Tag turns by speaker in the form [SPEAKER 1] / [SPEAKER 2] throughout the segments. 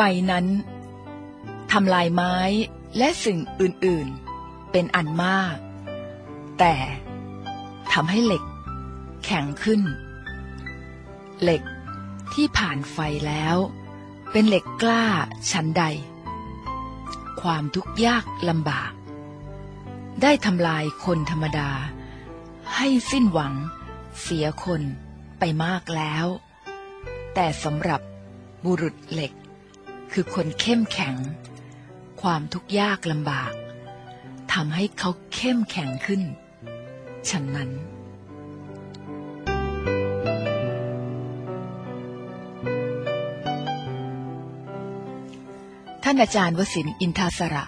[SPEAKER 1] นั้นทำลายไม้และสิ่งอื่นๆเป็นอันมากแต่ทำให้เหล็กแข็งขึ้นเหล็กที่ผ่านไฟแล้วเป็นเหล็กกล้าชั้นใดความทุกข์ยากลำบากได้ทำลายคนธรรมดาให้สิ้นหวังเสียคนไปมากแล้วแต่สำหรับบุรุษเหล็กคือคนเข้มแข็งความทุกข์ยากลำบากทำให้เขาเข้มแข็งขึ้นฉะนั้นท่านอาจารย์วสินทร์อินทาสระ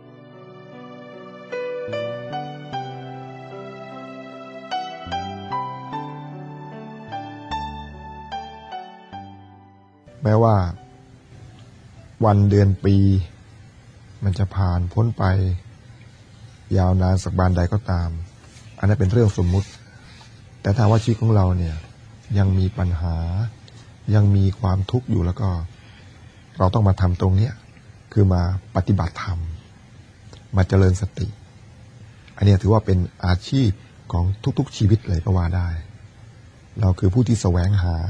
[SPEAKER 2] แม้ว่าวันเดือนปีมันจะผ่านพ้นไปยาวนานสักบานใดก็ตามอันนั้นเป็นเรื่องสมมุติแต่ถ้าว่าชีวิตของเราเนี่ยยังมีปัญหายังมีความทุกข์อยู่แล้วก็เราต้องมาทำตรงเนี้ยคือมาปฏิบัติธรรมมาเจริญสติอันนี้ถือว่าเป็นอาชีพของทุกๆชีวิตเลยก็ว่าได้เราคือผู้ที่แสวงหา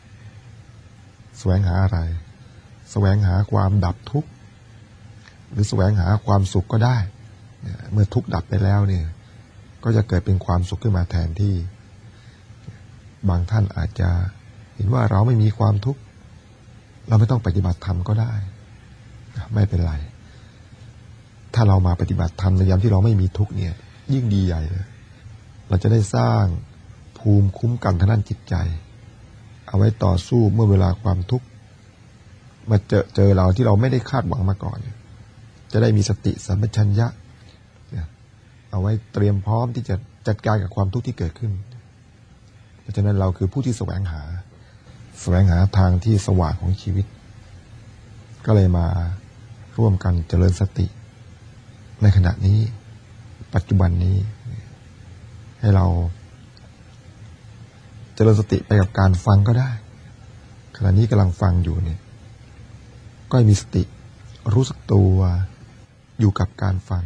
[SPEAKER 2] อะไรแสวงหาความดับทุกข์หรือแสวงหาความสุขก็ได้เมื่อทุกข์ดับไปแล้วเนี่ยก็จะเกิดเป็นความสุขขึ้นมาแทนที่บางท่านอาจจะเห็นว่าเราไม่มีความทุกข์เราไม่ต้องปฏิบัติธรรมก็ได้ไม่เป็นไรถ้าเรามาปฏิบัติธรรมในยามที่เราไม่มีทุกข์เนี่ยยิ่งดีใหญ่เลยเราจะได้สร้างภูมิคุ้มกันทางด้านจิตใจเอาไว้ต่อสู้เมื่อเวลาความทุกข์มาเจอเราที่เราไม่ได้คาดหวังมาก่อนจะได้มีสติสัมปชัญญะเอาไว้เตรียมพร้อมที่จะจัดการกับความทุกข์ที่เกิดขึ้นเพราะฉะนั้นเราคือผู้ที่แสวงหาทางที่สว่างของชีวิตก็เลยมาร่วมกันเจริญสติในขณะนี้ปัจจุบันนี้ให้เราเจริญสติไปกับการฟังก็ได้ขณะนี้กำลังฟังอยู่เนี่ยก็ให้มีสติรู้สึกตัวอยู่กับการฟัง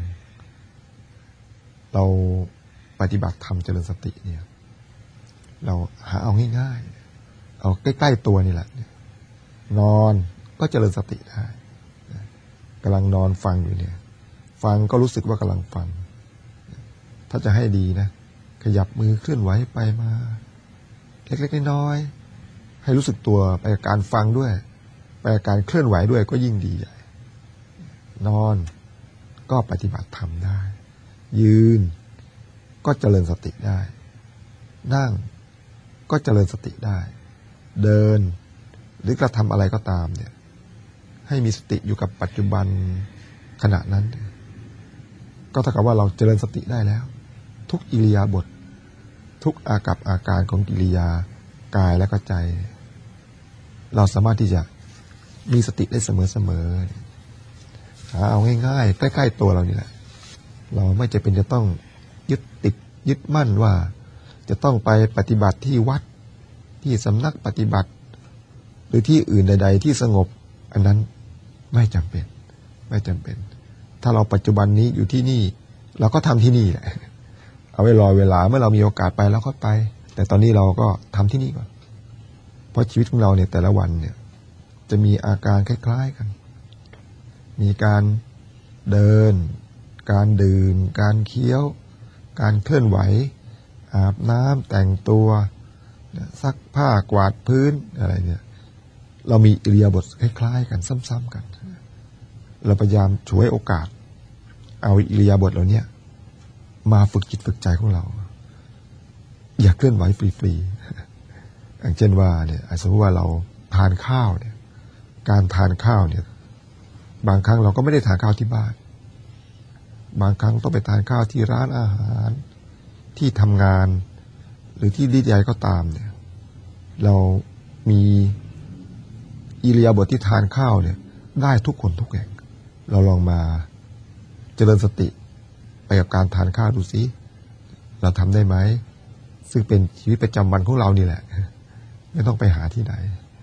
[SPEAKER 2] เราปฏิบัติธรรมเจริญสติเนี่ยเราหาเอาง่ายๆเอาใกล้ๆตัวนี่แหละนอนก็เจริญสติได้กำลังนอนฟังอยู่เนี่ยฟังก็รู้สึกว่ากำลังฟังถ้าจะให้ดีนะขยับมือเคลื่อนไหวไปมาเล็กๆน้อยๆให้รู้สึกตัวไปกับการฟังด้วยไปกับการเคลื่อนไหวด้วยก็ยิ่งดีใหญ่นอนก็ปฏิบัติธรรมได้ยืนก็เจริญสติได้นั่งก็เจริญสติได้เดินหรือกระทำอะไรก็ตามเนี่ยให้มีสติอยู่กับปัจจุบันขณะนั้นก็เท่ากับว่าเราเจริญสติได้แล้วทุกอิริยาบถทุกอากับอาการของกิริยากายและก็ใจเราสามารถที่จะมีสติได้เสมอๆหาเอาง่ายๆใกล้ๆตัวเรานี่แหละเราไม่จำเป็นจะต้องยึดมั่นว่าจะต้องไปปฏิบัติที่วัดที่สำนักปฏิบัติหรือที่อื่นใดๆที่สงบอันนั้นไม่จำเป็นถ้าเราปัจจุบันนี้อยู่ที่นี่เราก็ทำที่นี่แหละเอาไว้รอเวลาเมื่อเรามีโอกาสไปแล้วก็ไปแต่ตอนนี้เราก็ทำที่นี่ก่อนเพราะชีวิตของเราเนี่ยแต่ละวันเนี่ยจะมีอาการคล้ายๆกันมีการเดินการดื่มการเคี้ยวการเคลื่อนไหวอาบน้ำแต่งตัวซักผ้ากวาดพื้นอะไรเนี่ยเรามีอิริยาบถคล้ายๆกันซ้ำๆกันเราพยายามฉวยโอกาสเอาอิริยาบถเหล่านี้มาฝึกจิตฝึกใจของเราอย่าเคลื่อนไหวฟรีๆอย่างเช่นว่าเนี่ยสมมติว่าเราทานข้าวเนี่ยการทานข้าวเนี่ยบางครั้งเราก็ไม่ได้ทานข้าวที่บ้านบางครั้งต้องไปทานข้าวที่ร้านอาหารที่ทำงานหรือที่ใดก็ตามเนี่ยเรามีอิริยาบถที่ทานข้าวเนี่ยได้ทุกคนทุกแห่งเราลองมาเจริญสติไปกับการทานข้าวดูสิเราทำได้ไหมซึ่งเป็นชีวิตประจำวันของเรานี่แหละไม่ต้องไปหาที่ไหน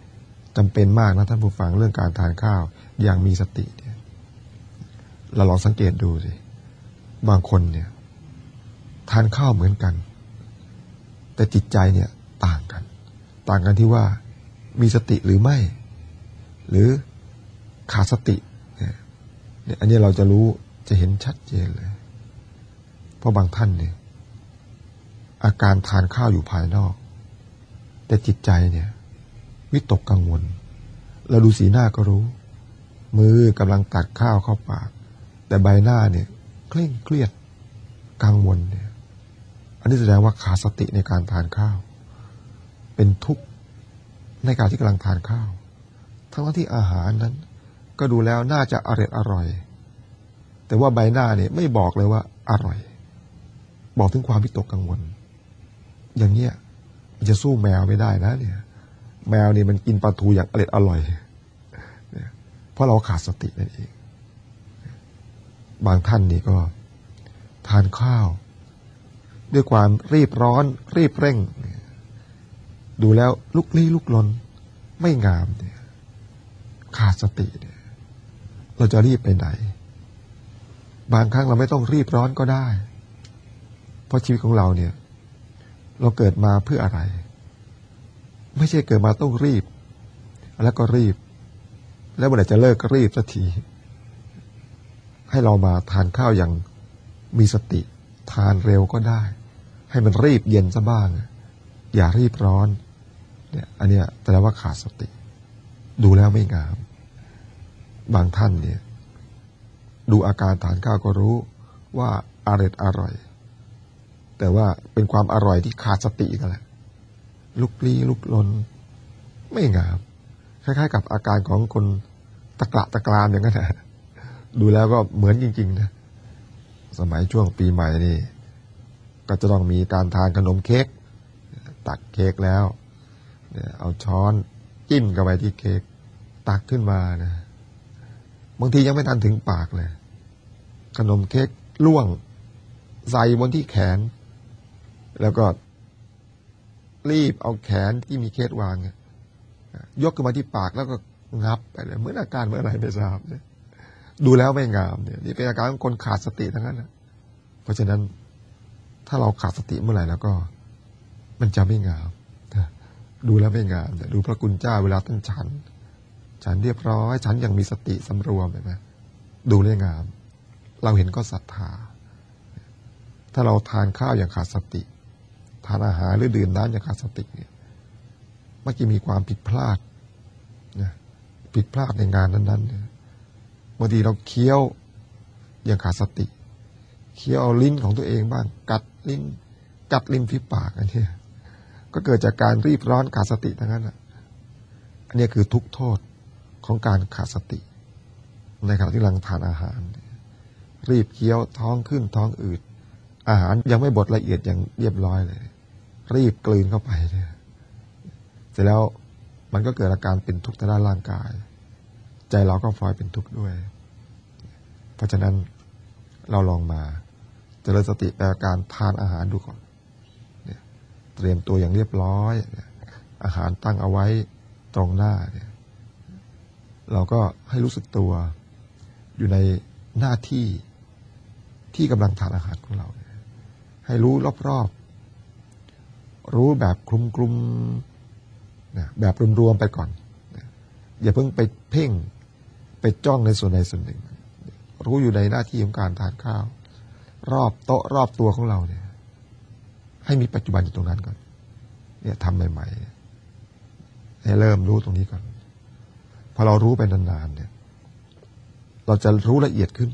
[SPEAKER 2] จำเป็นมากนะท่านผู้ฟังเรื่องการทานข้าวอย่างมีสติเนี่ยเราลองสังเกตดูสิบางคนเนี่ยทานข้าวเหมือนกันแต่จิตใจเนี่ยต่างกันที่ว่ามีสติหรือไม่หรือขาดสติเนี่ยอันนี้เราจะรู้จะเห็นชัดเจนเลยเพราะบางท่านเนี่ยอาการทานข้าวอยู่ภายนอกแต่จิตใจเนี่ยวิตกกังวลเราดูสีหน้าก็รู้มือกำลังตัดข้าวเข้าปากแต่ใบหน้าเนี่ยเคร่งเครียดกังวลเนี่ยอันนี้แสดงว่าขาดสติในการทานข้าวเป็นทุกข์ในการที่กำลังทานข้าวทั้งที่อาหารนั้นก็ดูแล้วน่าจะอร่อยแต่ว่าใบหน้าเนี่ยไม่บอกเลยว่าอร่อยบอกถึงความวิตกกังวลอย่างเงี้ยมันจะสู้แมวไม่ได้นะเนี่ยแมวนี่มันกินปลาทูอย่างอร่อยเนี่ยเพราะเราขาดสตินั่นเองบางท่านนี่ก็ทานข้าวด้วยความรีบร้อนรีบเร่งดูแล้วลุกลี้ลุกลนไม่งามเนี่ยขาดสติเนี่ยเราจะรีบไปไหนบางครั้งเราไม่ต้องรีบร้อนก็ได้เพราะชีวิตของเราเนี่ยเราเกิดมาเพื่ออะไรไม่ใช่เกิดมาต้องรีบแล้วก็รีบแล้วเมื่อไหร่จะเลิกก็รีบสักทีให้เรามาทานข้าวอย่างมีสติทานเร็วก็ได้ให้มันรีบเย็นซะบ้างอย่ารีบร้อนเนี่ยอันเนี้ยแสดงว่าขาดสติดูแล้วไม่งามบางท่านเนี่ยดูอาการทานข้าวก็รู้ว่าอร่อยแต่ว่าเป็นความอร่อยที่ขาดสติกันแหละลุกลี้ลุกลนไม่งามคล้ายๆกับอาการของคนตะกละตะกรามอย่างนั้นนะดูแล้วก็เหมือนจริงๆนะสมัยช่วงปีใหม่นี่ก็จะต้องมีการทานขนมเค้กตักเค้กแล้วเอาช้อนจิ้มเข้าไปที่เค้กตักขึ้นมานะบางทียังไม่ทันถึงปากเลยขนมเค้กล่วงใส่บนที่แขนแล้วก็รีบเอาแขนที่มีเค้กวางยกขึ้นมาที่ปากแล้วก็งับไปเลยเหมือนอาการเมื่อไรไม่ทราบเนี่ยดูแล้วไม่งามเนี่ยนี่เป็นอาการของคนขาดสติทั้งนั้นนะเพราะฉะนั้นถ้าเราขาดสติเมื่อไหร่แล้วก็มันจะไม่งามดูแล้วไม่งามดูพระคุณเจ้าเวลาท่านฉันเรียบร้อยฉันยังมีสติสำรวมเห็นไหมดูแล้วงามเราเห็นก็ศรัทธาถ้าเราทานข้าวอย่างขาดสติทานอาหารหรือดื่มน้ำอย่างขาดสติเนี่ยมักจะมีความผิดพลาดนะผิดพลาดในงานนั้นๆเนี่ยบางทีเราเคี้ยวอย่างขาดสติเคี้ยวเอาลิ้นของตัวเองบ้างกัดลิ้นฝีปากอันนี้ก็เกิดจากการรีบร้อนขาดสติทั้งนั้นอันนี้คือทุกโทษของการขาดสติในขณะที่กำลังทานอาหารรีบเคี้ยวท้องขึ้นท้องอืดอาหารยังไม่บดละเอียดอย่างเรียบร้อยเลยรีบกลืนเข้าไปเนี่ยเสร็จแล้วมันก็เกิดอาการเป็นทุกข์ทางด้านร่างกายใจเราก็พลอยเป็นทุกข์ด้วยเพราะฉะนั้นเราลองมาเจริญสติแปลการทานอาหารดูก่อนเนี่ยเตรียมตัวอย่างเรียบร้อยอาหารตั้งเอาไว้ตรงหน้าเนี่ยเราก็ให้รู้สึกตัวอยู่ในหน้าที่กำลังทานอาหารของเราให้รู้รอบๆรู้แบบคลุมๆนะแบบรวมๆไปก่อนอย่าเพิ่งไปเพ่งไปจ้องในส่วนใดส่วนหนึ่งรู้อยู่ในหน้าที่ของการทานข้าวรอบโต๊ะรอบตัวของเราเนี่ยให้มีปัจจุบันอยู่ตรงนั้นก่อนเนี่ยทำใหม่ๆให้เริ่มรู้ตรงนี้ก่อนพอเรารู้ไปนานๆเนี่ยเราจะรู้ละเอียดขึ้น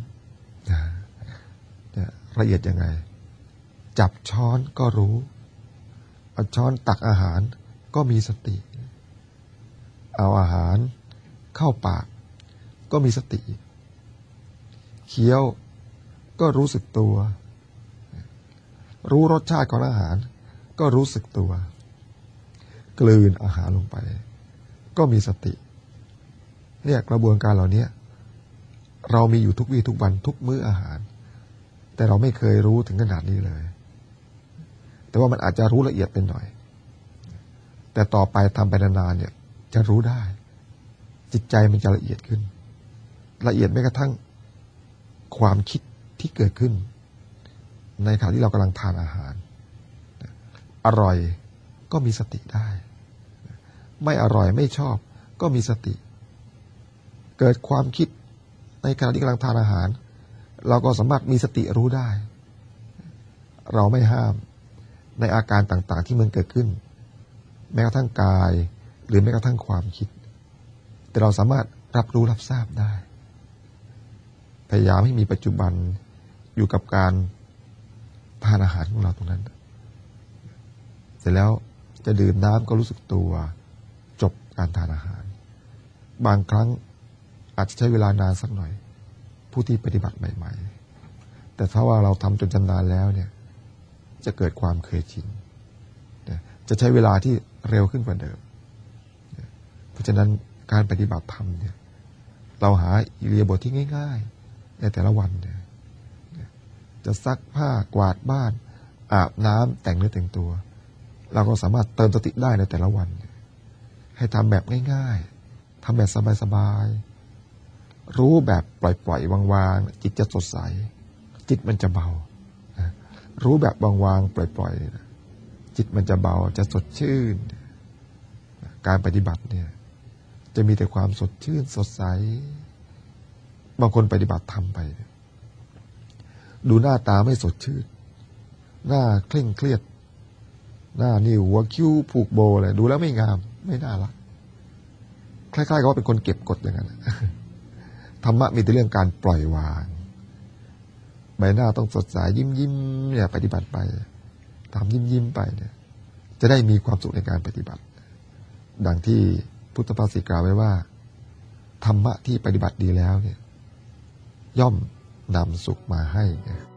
[SPEAKER 2] ละเอียดยังไงจับช้อนก็รู้เอาช้อนตักอาหารก็มีสติเอาอาหารเข้าปากก็มีสติเคี้ยวก็รู้สึกตัวรู้รสชาติของอาหารก็รู้สึกตัวกลืนอาหารลงไปก็มีสติเนี่ยกระบวนการเหล่านี้เรามีอยู่ทุกวี่ทุกวันทุกมื้ออาหารแต่เราไม่เคยรู้ถึงขนาดนี้เลยแต่ว่ามันอาจจะรู้ละเอียดเป็นหน่อยแต่ต่อไปทำไปนานๆเนี่ยจะรู้ได้จิตใจมันจะละเอียดขึ้นละเอียดแม้กระทั่งความคิดที่เกิดขึ้นในขณะที่เรากำลังทานอาหารอร่อยก็มีสติได้ไม่อร่อยไม่ชอบก็มีสติเกิดความคิดในขณะที่กำลังทานอาหารเราก็สามารถมีสติรู้ได้เราไม่ห้ามในอาการต่างๆที่มันเกิดขึ้นแม้กระทั่งกายหรือแม้กระทั่งความคิดแต่เราสามารถรับรู้รับทราบได้พยายามให้มีปัจจุบันอยู่กับการทานอาหารของเราตรงนั้นเสร็จแล้วจะดื่มน้ำก็รู้สึกตัวจบการทานอาหารบางครั้งอาจจะใช้เวลานานสักหน่อยผู้ที่ปฏิบัติใหม่ๆแต่ถ้าว่าเราทำจนชำนาญแล้วเนี่ยจะเกิดความเคยชินจะใช้เวลาที่เร็วขึ้นกว่าเดิมเพราะฉะนั้นการปฏิบัติธรรมเนี่ยเราหาอิริยาบถที่ง่ายๆในแต่ละวันเนี่ยจะซักผ้ากวาดบ้านอาบน้ำแต่งเนื้อแต่งตัวเราก็สามารถเติมสติได้ในแต่ละวันให้ทำแบบง่ายๆทำแบบสบายๆรู้แบบปล่อยๆวางๆจิตจะสดใสจิตมันจะเบารู้แบบวางๆปล่อยๆจิตมันจะเบาจะสดชื่นการปฏิบัติเนี่ยจะมีแต่ความสดชื่นสดใสบางคนปฏิบัติทำไปดูหน้าตาไม่สดชื่นหน้าเคร่งเครียดหน้านี่หัวคิ้วผูกโบเลยดูแล้วไม่งามไม่น่ารักคล้ายๆกับว่าเป็นคนเก็บกดอย่างนั้นธรรมะมีแต่เรื่องการปล่อยวางใบหน้าต้องสดใสยิ้มเนี่ยปฏิบัติไปทำยิ้มไปเนี่ยจะได้มีความสุขในการปฏิบัติดังที่พุทธภาษิตกล่าวไว้ว่าธรรมะที่ปฏิบัติดีแล้วเนี่ยย่อมนำสุขมาให้